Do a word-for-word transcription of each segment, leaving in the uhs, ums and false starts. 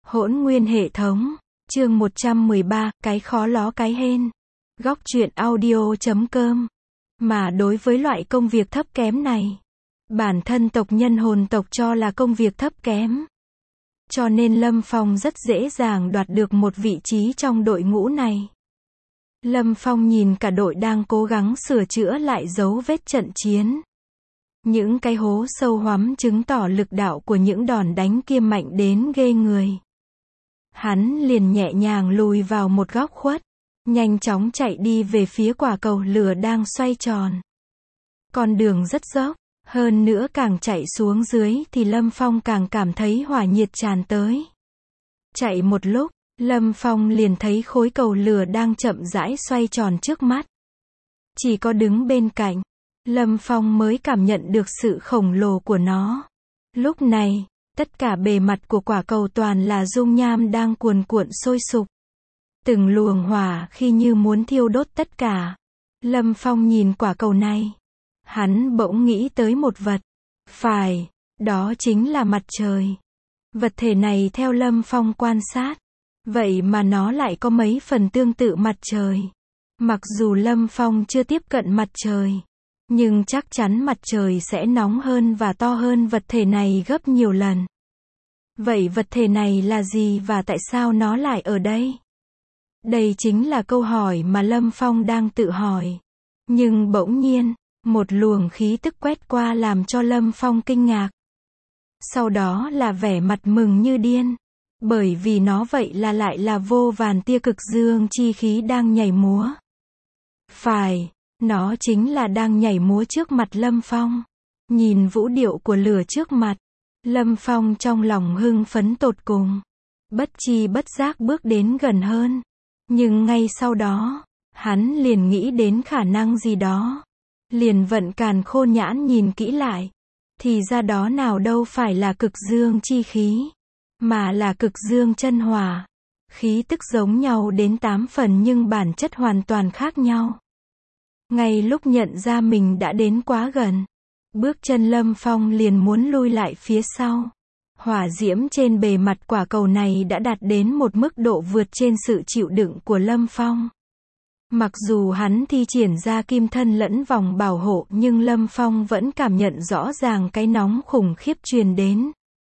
Hỗn nguyên hệ thống, chương một trăm mười ba, cái khó ló cái hên. Góc truyện audio chấm com. Mà đối với loại công việc thấp kém này, bản thân tộc nhân hồn tộc cho là công việc thấp kém. Cho nên Lâm Phong rất dễ dàng đoạt được một vị trí trong đội ngũ này. Lâm Phong nhìn cả đội đang cố gắng sửa chữa lại dấu vết trận chiến. Những cái hố sâu hoắm chứng tỏ lực đạo của những đòn đánh kia mạnh đến ghê người. Hắn liền nhẹ nhàng lùi vào một góc khuất, nhanh chóng chạy đi về phía quả cầu lửa đang xoay tròn. Con đường rất dốc, hơn nữa càng chạy xuống dưới thì Lâm Phong càng cảm thấy hỏa nhiệt tràn tới. Chạy một lúc, Lâm Phong liền thấy khối cầu lửa đang chậm rãi xoay tròn trước mắt. Chỉ có đứng bên cạnh, Lâm Phong mới cảm nhận được sự khổng lồ của nó. Lúc này, tất cả bề mặt của quả cầu toàn là dung nham đang cuồn cuộn sôi sục. Từng luồng hỏa khi như muốn thiêu đốt tất cả. Lâm Phong nhìn quả cầu này. Hắn bỗng nghĩ tới một vật. Phải, đó chính là mặt trời. Vật thể này theo Lâm Phong quan sát, vậy mà nó lại có mấy phần tương tự mặt trời. Mặc dù Lâm Phong chưa tiếp cận mặt trời, nhưng chắc chắn mặt trời sẽ nóng hơn và to hơn vật thể này gấp nhiều lần. Vậy vật thể này là gì và tại sao nó lại ở đây? Đây chính là câu hỏi mà Lâm Phong đang tự hỏi. Nhưng bỗng nhiên, một luồng khí tức quét qua làm cho Lâm Phong kinh ngạc. Sau đó là vẻ mặt mừng như điên. Bởi vì nó vậy là lại là vô vàn tia cực dương chi khí đang nhảy múa. Phải, nó chính là đang nhảy múa trước mặt Lâm Phong. Nhìn vũ điệu của lửa trước mặt, Lâm Phong trong lòng hưng phấn tột cùng. Bất chi bất giác bước đến gần hơn. Nhưng ngay sau đó, hắn liền nghĩ đến khả năng gì đó. Liền vận càn khôn nhãn nhìn kỹ lại. Thì ra đó nào đâu phải là cực dương chi khí, mà là cực dương chân hỏa. Khí tức giống nhau đến tám phần nhưng bản chất hoàn toàn khác nhau. Ngay lúc nhận ra mình đã đến quá gần, bước chân Lâm Phong liền muốn lui lại phía sau. Hỏa diễm trên bề mặt quả cầu này đã đạt đến một mức độ vượt trên sự chịu đựng của Lâm Phong. Mặc dù hắn thi triển ra kim thân lẫn vòng bảo hộ nhưng Lâm Phong vẫn cảm nhận rõ ràng cái nóng khủng khiếp truyền đến.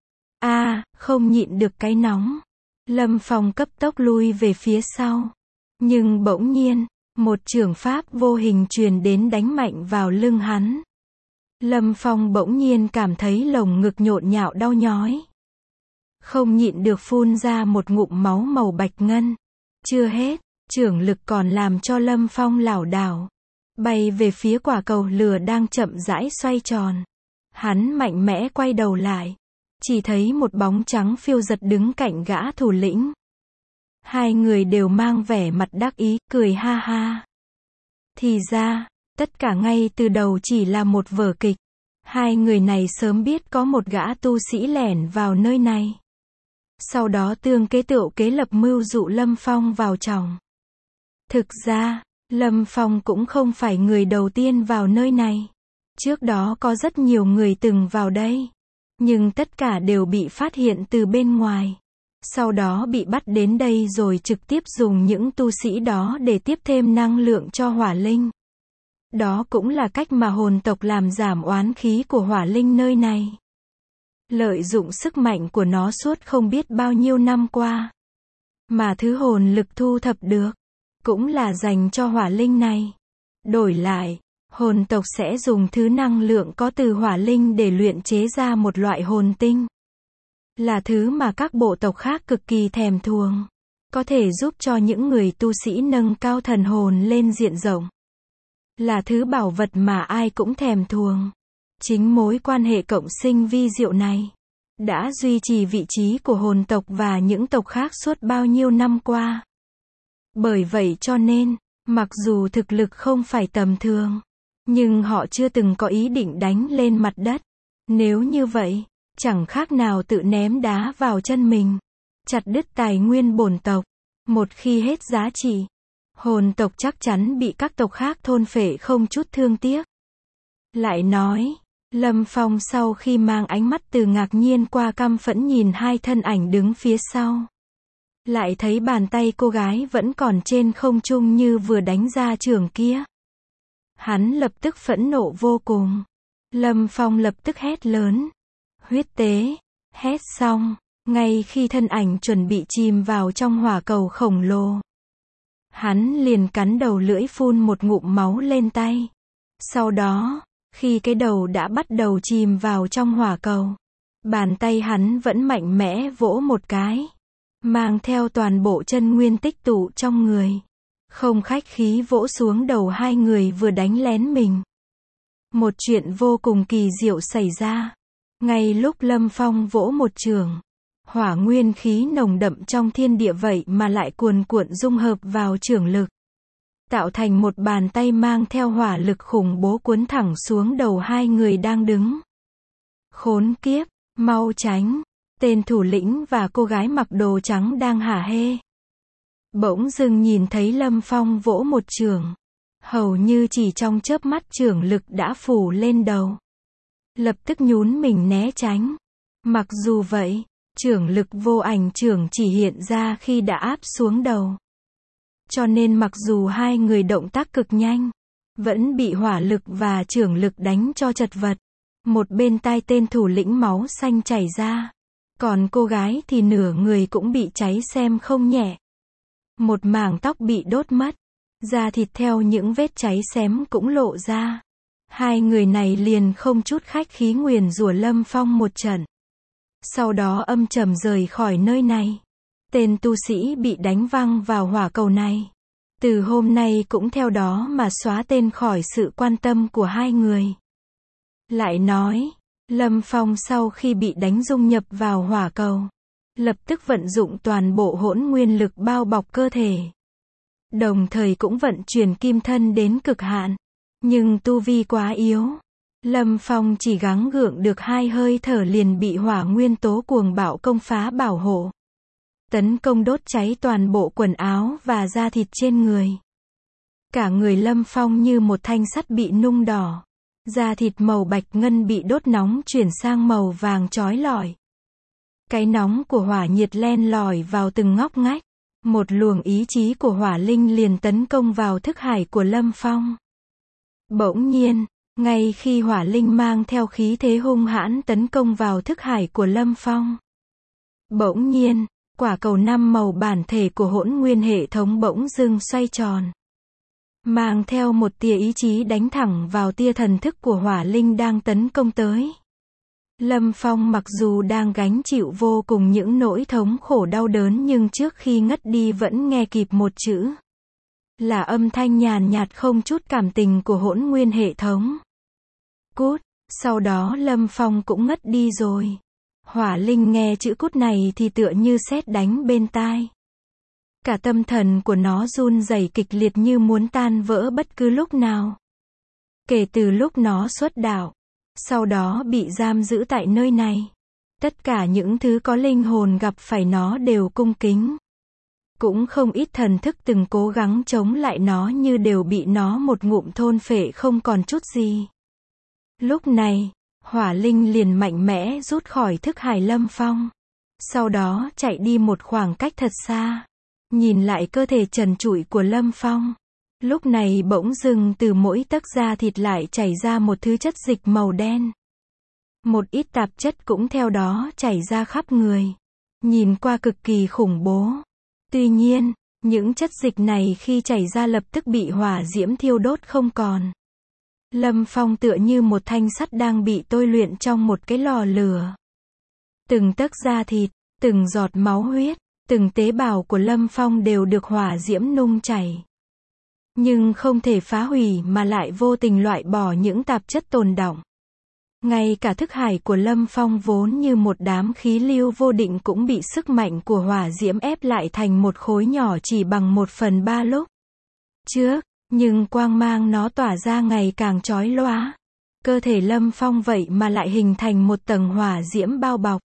A, à, không nhịn được cái nóng. Lâm Phong cấp tốc lui về phía sau. Nhưng bỗng nhiên, một chưởng pháp vô hình truyền đến đánh mạnh vào lưng hắn. Lâm Phong bỗng nhiên cảm thấy lồng ngực nhộn nhạo đau nhói. Không nhịn được phun ra một ngụm máu màu bạch ngân. Chưa hết, chưởng lực còn làm cho Lâm Phong lảo đảo, bay về phía quả cầu lửa đang chậm rãi xoay tròn. Hắn mạnh mẽ quay đầu lại, chỉ thấy một bóng trắng phiêu giật đứng cạnh gã thủ lĩnh. Hai người đều mang vẻ mặt đắc ý, cười ha ha. Thì ra, tất cả ngay từ đầu chỉ là một vở kịch. Hai người này sớm biết có một gã tu sĩ lẻn vào nơi này. Sau đó tương kế tựu kế lập mưu dụ Lâm Phong vào trong. Thực ra, Lâm Phong cũng không phải người đầu tiên vào nơi này. Trước đó có rất nhiều người từng vào đây. Nhưng tất cả đều bị phát hiện từ bên ngoài. Sau đó bị bắt đến đây rồi trực tiếp dùng những tu sĩ đó để tiếp thêm năng lượng cho hỏa linh. Đó cũng là cách mà hồn tộc làm giảm oán khí của hỏa linh nơi này. Lợi dụng sức mạnh của nó suốt không biết bao nhiêu năm qua. Mà thứ hồn lực thu thập được, cũng là dành cho hỏa linh này. Đổi lại, hồn tộc sẽ dùng thứ năng lượng có từ hỏa linh để luyện chế ra một loại hồn tinh. Là thứ mà các bộ tộc khác cực kỳ thèm thuồng. Có thể giúp cho những người tu sĩ nâng cao thần hồn lên diện rộng. Là thứ bảo vật mà ai cũng thèm thuồng. Chính mối quan hệ cộng sinh vi diệu này đã duy trì vị trí của hồn tộc và những tộc khác suốt bao nhiêu năm qua. Bởi vậy cho nên, mặc dù thực lực không phải tầm thường, nhưng họ chưa từng có ý định đánh lên mặt đất. Nếu như vậy, chẳng khác nào tự ném đá vào chân mình, chặt đứt tài nguyên bổn tộc. Một khi hết giá trị, hồn tộc chắc chắn bị các tộc khác thôn phệ không chút thương tiếc. Lại nói, Lâm Phong sau khi mang ánh mắt từ ngạc nhiên qua căm phẫn nhìn hai thân ảnh đứng phía sau. Lại thấy bàn tay cô gái vẫn còn trên không trung như vừa đánh ra chưởng kia. Hắn lập tức phẫn nộ vô cùng. Lâm Phong lập tức hét lớn. Huyết tế. Hét xong, ngay khi thân ảnh chuẩn bị chìm vào trong hỏa cầu khổng lồ, hắn liền cắn đầu lưỡi phun một ngụm máu lên tay. Sau đó, khi cái đầu đã bắt đầu chìm vào trong hỏa cầu, bàn tay hắn vẫn mạnh mẽ vỗ một cái, mang theo toàn bộ chân nguyên tích tụ trong người, không khách khí vỗ xuống đầu hai người vừa đánh lén mình. Một chuyện vô cùng kỳ diệu xảy ra. Ngay lúc Lâm Phong vỗ một chưởng, hỏa nguyên khí nồng đậm trong thiên địa vậy mà lại cuồn cuộn dung hợp vào chưởng lực, tạo thành một bàn tay mang theo hỏa lực khủng bố cuốn thẳng xuống đầu hai người đang đứng. Khốn kiếp, mau tránh! Tên thủ lĩnh và cô gái mặc đồ trắng đang hả hê. Bỗng dưng nhìn thấy Lâm Phong vỗ một chưởng, hầu như chỉ trong chớp mắt chưởng lực đã phủ lên đầu. Lập tức nhún mình né tránh. Mặc dù vậy, chưởng lực vô ảnh chưởng chỉ hiện ra khi đã áp xuống đầu. Cho nên mặc dù hai người động tác cực nhanh, vẫn bị hỏa lực và chưởng lực đánh cho chật vật. Một bên tai tên thủ lĩnh máu xanh chảy ra. Còn cô gái thì nửa người cũng bị cháy xem không nhẹ. Một mảng tóc bị đốt mất. Da thịt theo những vết cháy xém cũng lộ ra. Hai người này liền không chút khách khí nguyền rủa Lâm Phong một trận. Sau đó âm trầm rời khỏi nơi này. Tên tu sĩ bị đánh văng vào hỏa cầu này, từ hôm nay cũng theo đó mà xóa tên khỏi sự quan tâm của hai người. Lại nói, Lâm Phong sau khi bị đánh dung nhập vào hỏa cầu, lập tức vận dụng toàn bộ hỗn nguyên lực bao bọc cơ thể. Đồng thời cũng vận chuyển kim thân đến cực hạn. Nhưng tu vi quá yếu. Lâm Phong chỉ gắng gượng được hai hơi thở liền bị hỏa nguyên tố cuồng bạo công phá bảo hộ. Tấn công đốt cháy toàn bộ quần áo và da thịt trên người. Cả người Lâm Phong như một thanh sắt bị nung đỏ. Da thịt màu bạch ngân bị đốt nóng chuyển sang màu vàng chói lọi. Cái nóng của hỏa nhiệt len lỏi vào từng ngóc ngách. Một luồng ý chí của hỏa linh liền tấn công vào thức hải của Lâm Phong. Bỗng nhiên, ngay khi hỏa linh mang theo khí thế hung hãn tấn công vào thức hải của Lâm Phong. Bỗng nhiên, quả cầu năm màu bản thể của hỗn nguyên hệ thống bỗng dưng xoay tròn. Mang theo một tia ý chí đánh thẳng vào tia thần thức của hỏa linh đang tấn công tới. Lâm Phong mặc dù đang gánh chịu vô cùng những nỗi thống khổ đau đớn nhưng trước khi ngất đi vẫn nghe kịp một chữ. Là âm thanh nhàn nhạt không chút cảm tình của hỗn nguyên hệ thống. Cút, sau đó Lâm Phong cũng ngất đi rồi. Hỏa linh nghe chữ cút này thì tựa như sét đánh bên tai. Cả tâm thần của nó run rẩy kịch liệt như muốn tan vỡ bất cứ lúc nào. Kể từ lúc nó xuất đạo, sau đó bị giam giữ tại nơi này, tất cả những thứ có linh hồn gặp phải nó đều cung kính. Cũng không ít thần thức từng cố gắng chống lại nó như đều bị nó một ngụm thôn phệ không còn chút gì. Lúc này, hỏa linh liền mạnh mẽ rút khỏi thức hải Lâm Phong. Sau đó chạy đi một khoảng cách thật xa. Nhìn lại cơ thể trần trụi của Lâm Phong. Lúc này bỗng dưng từ mỗi tấc da thịt lại chảy ra một thứ chất dịch màu đen. Một ít tạp chất cũng theo đó chảy ra khắp người. Nhìn qua cực kỳ khủng bố. Tuy nhiên, những chất dịch này khi chảy ra lập tức bị hỏa diễm thiêu đốt không còn. Lâm Phong tựa như một thanh sắt đang bị tôi luyện trong một cái lò lửa. Từng tấc da thịt, từng giọt máu huyết, từng tế bào của Lâm Phong đều được hỏa diễm nung chảy. Nhưng không thể phá hủy mà lại vô tình loại bỏ những tạp chất tồn đọng. Ngay cả thức hải của Lâm Phong vốn như một đám khí lưu vô định cũng bị sức mạnh của hỏa diễm ép lại thành một khối nhỏ chỉ bằng một phần ba lúc trước, nhưng quang mang nó tỏa ra ngày càng chói lóa. Cơ thể Lâm Phong vậy mà lại hình thành một tầng hỏa diễm bao bọc.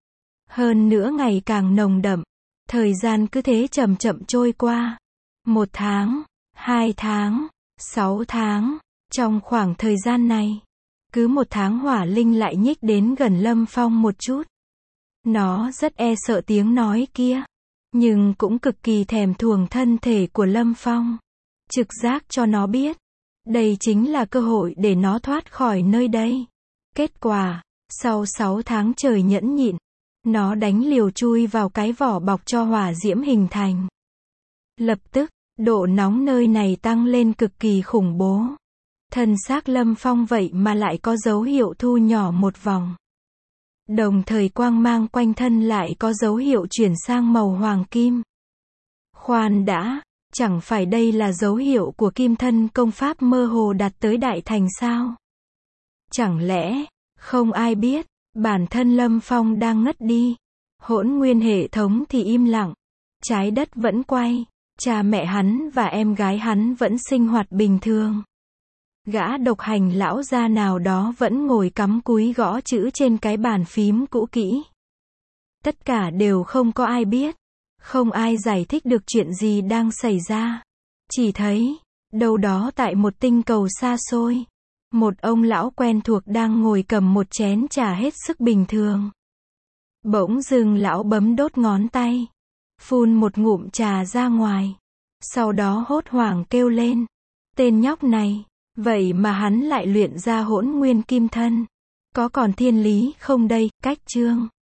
Hơn nữa ngày càng nồng đậm, thời gian cứ thế chậm chậm trôi qua. Một tháng, hai tháng, sáu tháng, trong khoảng thời gian này, Cứ một tháng hỏa linh lại nhích đến gần Lâm Phong một chút. Nó rất e sợ tiếng nói kia, nhưng cũng cực kỳ thèm thuồng thân thể của Lâm Phong. Trực giác cho nó biết, đây chính là cơ hội để nó thoát khỏi nơi đây. Kết quả, sau sáu tháng trời nhẫn nhịn, nó đánh liều chui vào cái vỏ bọc cho hỏa diễm hình thành. Lập tức, độ nóng nơi này tăng lên cực kỳ khủng bố. Thân xác Lâm Phong vậy mà lại có dấu hiệu thu nhỏ một vòng. Đồng thời quang mang quanh thân lại có dấu hiệu chuyển sang màu hoàng kim. Khoan đã, chẳng phải đây là dấu hiệu của kim thân công pháp mơ hồ đạt tới đại thành sao? Chẳng lẽ, không ai biết, bản thân Lâm Phong đang ngất đi. Hỗn nguyên hệ thống thì im lặng. Trái đất vẫn quay. Cha mẹ hắn và em gái hắn vẫn sinh hoạt bình thường. Gã độc hành lão gia nào đó vẫn ngồi cắm cúi gõ chữ trên cái bàn phím cũ kỹ. Tất cả đều không có ai biết. Không ai giải thích được chuyện gì đang xảy ra. Chỉ thấy, đâu đó tại một tinh cầu xa xôi, một ông lão quen thuộc đang ngồi cầm một chén trà hết sức bình thường. Bỗng dưng lão bấm đốt ngón tay, phun một ngụm trà ra ngoài. Sau đó hốt hoảng kêu lên. Tên nhóc này, vậy mà hắn lại luyện ra hỗn nguyên kim thân. Có còn thiên lý không đây? Cách chương